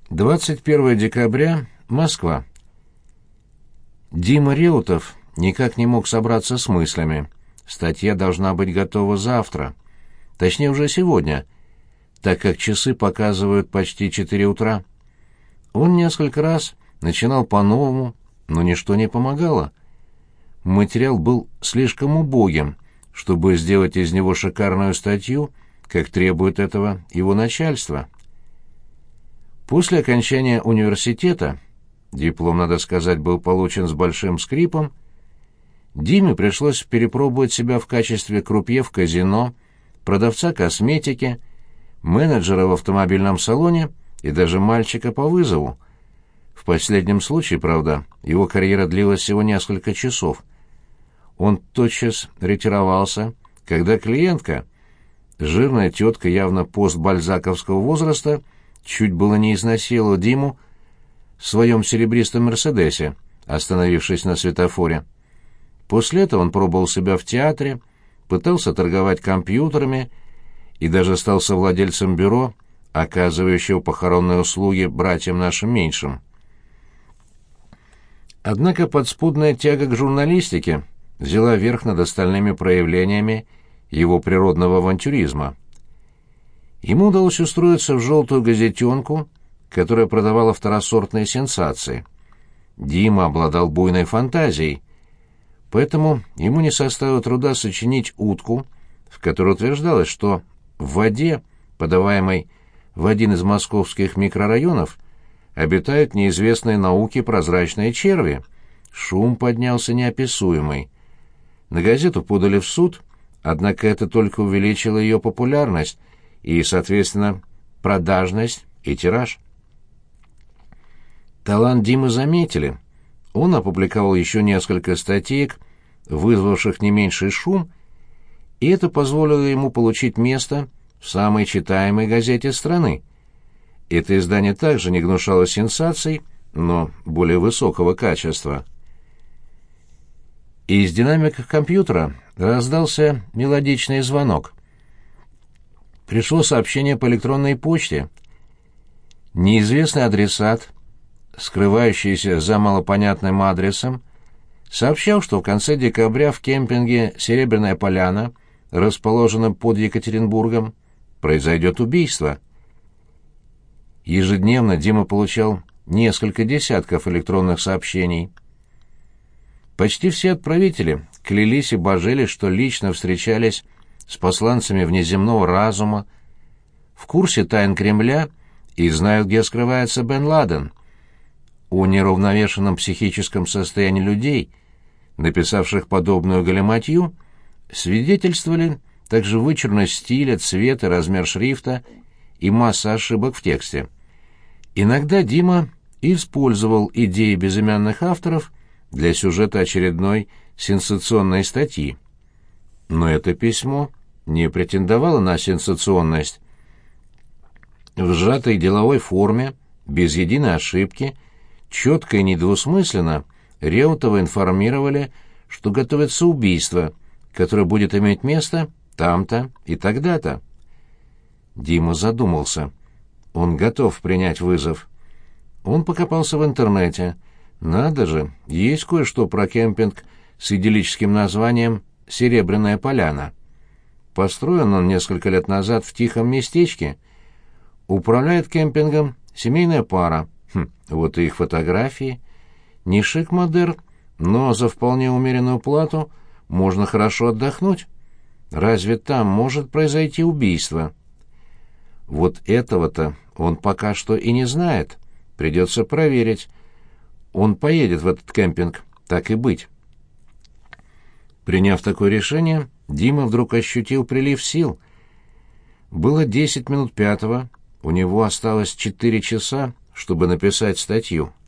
21 декабря, Москва. Дима Реутов никак не мог собраться с мыслями. Статья должна быть готова завтра. Точнее, уже сегодня, так как часы показывают почти 4 утра. Он несколько раз начинал по-новому, но ничто не помогало. Материал был слишком убогим, чтобы сделать из него шикарную статью, как требует этого его начальство. После окончания университета, диплом, надо сказать, был получен с большим скрипом, Диме пришлось перепробовать себя в качестве крупье в казино, продавца косметики, менеджера в автомобильном салоне и даже мальчика по вызову. В последнем случае, правда, его карьера длилась всего несколько часов. Он тотчас ретировался, когда клиентка, жирная тетка явно постбальзаковского возраста, чуть было не изнасиловала Диму в своем серебристом «Мерседесе», остановившись на светофоре. После этого он пробовал себя в театре, пытался торговать компьютерами и даже стал совладельцем бюро, оказывающего похоронные услуги братьям нашим меньшим. Однако подспудная тяга к журналистике взяла верх над остальными проявлениями его природного авантюризма. Ему удалось устроиться в желтую газетенку, которая продавала второсортные сенсации. Дима обладал буйной фантазией, поэтому ему не составило труда сочинить утку, в которой утверждалось, что в воде, подаваемой в один из московских микрорайонов, обитают неизвестные науке прозрачные черви. Шум поднялся неописуемый. На газету подали в суд, однако это только увеличило ее популярность и, соответственно, продажность и тираж. Талант Димы заметили. Он опубликовал еще несколько статеек, вызвавших не меньший шум, и это позволило ему получить место в самой читаемой газете страны. Это издание также не гнушало сенсаций, но более высокого качества. Из динамика компьютера раздался мелодичный звонок. Пришло сообщение по электронной почте. Неизвестный адресат, скрывающийся за малопонятным адресом, сообщал, что в конце декабря в кемпинге «Серебряная поляна», расположенном под Екатеринбургом, произойдет убийство. Ежедневно Дима получал несколько десятков электронных сообщений. Почти все отправители клялись и божили, что лично встречались с посланцами внеземного разума, в курсе тайн Кремля и знают, где скрывается Бен Ладен. О неравновешенном психическом состоянии людей, написавших подобную галиматью, свидетельствовали также вычурность стиля, цвет и размер шрифта и масса ошибок в тексте. Иногда Дима использовал идеи безымянных авторов для сюжета очередной сенсационной статьи. Но это письмо не претендовало на сенсационность. В сжатой деловой форме, без единой ошибки, четко и недвусмысленно Реутова информировали, что готовится убийство, которое будет иметь место там-то и тогда-то. Дима задумался. Он готов принять вызов. Он покопался в интернете. Надо же, есть кое-что про кемпинг с идиллическим названием «Серебряная поляна». Построен он несколько лет назад в тихом местечке. Управляет кемпингом семейная пара. Вот и их фотографии. Не шик-модерн, но за вполне умеренную плату можно хорошо отдохнуть. Разве там может произойти убийство? Вот этого-то он пока что и не знает. Придется проверить. Он поедет в этот кемпинг, так и быть. Приняв такое решение, Дима вдруг ощутил прилив сил. Было 10 минут пятого, у него осталось 4 часа, чтобы написать статью.